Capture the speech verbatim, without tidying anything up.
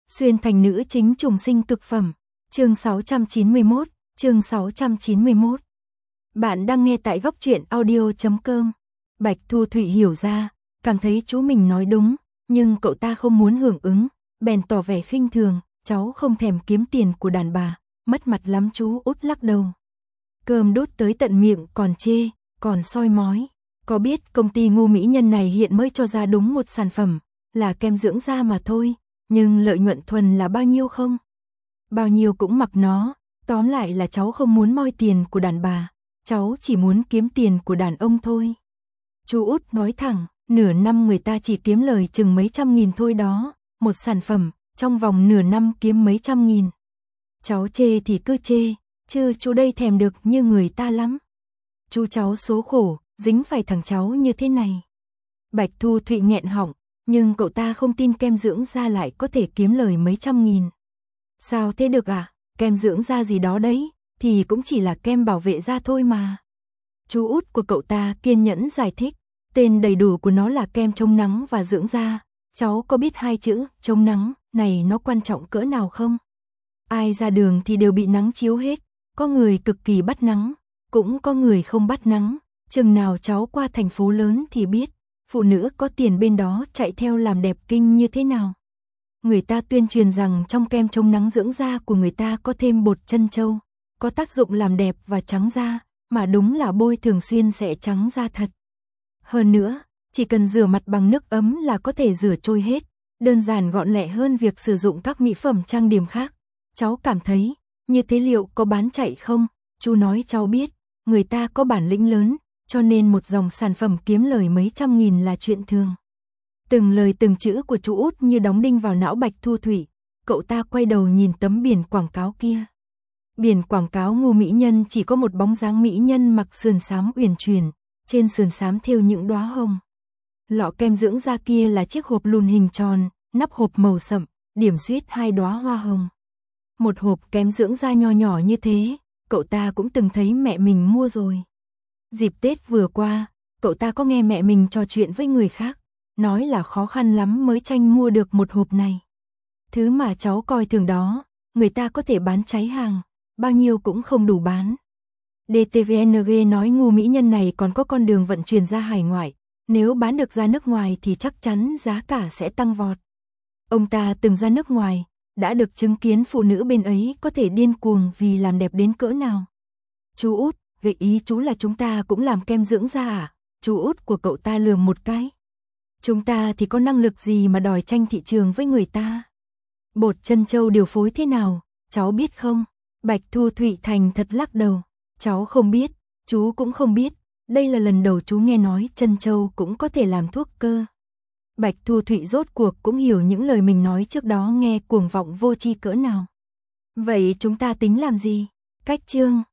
Xuyên thành nữ chính trùng sinh cực phẩm. Chương sáu trăm chín mươi mốt, chương sáu trăm chín mươi mốt. Bạn đang nghe tại góc truyện audio chấm com. Bạch Thu Thụy hiểu ra, cảm thấy chú mình nói đúng, nhưng cậu ta không muốn hưởng ứng, bèn tỏ vẻ khinh thường, cháu không thèm kiếm tiền của đàn bà, mất mặt lắm chú Út lắc đầu. Cơm đốt tới tận miệng còn chê, còn soi mói. Có biết công ty ngu mỹ nhân này hiện mới cho ra đúng một sản phẩm, là kem dưỡng da mà thôi, nhưng lợi nhuận thuần là bao nhiêu không? Bao nhiêu cũng mặc nó, tóm lại là cháu không muốn moi tiền của đàn bà, cháu chỉ muốn kiếm tiền của đàn ông thôi. Chú Út nói thẳng, nửa năm người ta chỉ kiếm lời chừng mấy trăm nghìn thôi đó, một sản phẩm, trong vòng nửa năm kiếm mấy trăm nghìn. Cháu chê thì cứ chê, chứ chú đây thèm được như người ta lắm. Chú cháu số khổ, dính phải thằng cháu như thế này. Bạch Thu Thụy nghẹn họng, nhưng cậu ta không tin kem dưỡng da lại có thể kiếm lời mấy trăm nghìn. Sao thế được à, kem dưỡng da gì đó đấy, thì cũng chỉ là kem bảo vệ da thôi mà. Chú Út của cậu ta kiên nhẫn giải thích, tên đầy đủ của nó là kem chống nắng và dưỡng da. Cháu có biết hai chữ chống nắng này nó quan trọng cỡ nào không? Ai ra đường thì đều bị nắng chiếu hết, có người cực kỳ bắt nắng, cũng có người không bắt nắng. Chừng nào cháu qua thành phố lớn thì biết, phụ nữ có tiền bên đó chạy theo làm đẹp kinh như thế nào. Người ta tuyên truyền rằng trong kem chống nắng dưỡng da của người ta có thêm bột trân châu, có tác dụng làm đẹp và trắng da, mà đúng là bôi thường xuyên sẽ trắng da thật. Hơn nữa, chỉ cần rửa mặt bằng nước ấm là có thể rửa trôi hết, đơn giản gọn lẹ hơn việc sử dụng các mỹ phẩm trang điểm khác. Cháu cảm thấy, như thế liệu có bán chạy không? Chú nói cháu biết, người ta có bản lĩnh lớn, cho nên một dòng sản phẩm kiếm lời mấy trăm nghìn là chuyện thường. Từng lời từng chữ của chú Út như đóng đinh vào não Bạch Thu Thụy, cậu ta quay đầu nhìn tấm biển quảng cáo kia. Biển quảng cáo ngu mỹ nhân chỉ có một bóng dáng mỹ nhân mặc sườn xám uyển chuyển, trên sườn xám thêu những đóa hồng. Lọ kem dưỡng da kia là chiếc hộp lùn hình tròn, nắp hộp màu sậm, điểm xuyết hai đóa hoa hồng. Một hộp kem dưỡng da nho nhỏ như thế, cậu ta cũng từng thấy mẹ mình mua rồi. Dịp Tết vừa qua, cậu ta có nghe mẹ mình trò chuyện với người khác, nói là khó khăn lắm mới tranh mua được một hộp này. Thứ mà cháu coi thường đó, người ta có thể bán cháy hàng, bao nhiêu cũng không đủ bán. đê tê vê en giê nói ngu mỹ nhân này còn có con đường vận chuyển ra hải ngoại, nếu bán được ra nước ngoài thì chắc chắn giá cả sẽ tăng vọt. Ông ta từng ra nước ngoài, đã được chứng kiến phụ nữ bên ấy có thể điên cuồng vì làm đẹp đến cỡ nào. Chú Út, vậy ý chú là chúng ta cũng làm kem dưỡng da à? Chú Út của cậu ta lườm một cái. Chúng ta thì có năng lực gì mà đòi tranh thị trường với người ta? Bột trân châu điều phối thế nào, cháu biết không? Bạch Thu Thụy thành thật lắc đầu. Cháu không biết, chú cũng không biết. Đây là lần đầu chú nghe nói trân châu cũng có thể làm thuốc cơ. Bạch Thu Thụy rốt cuộc cũng hiểu những lời mình nói trước đó nghe cuồng vọng vô tri cỡ nào. Vậy chúng ta tính làm gì? Cách chương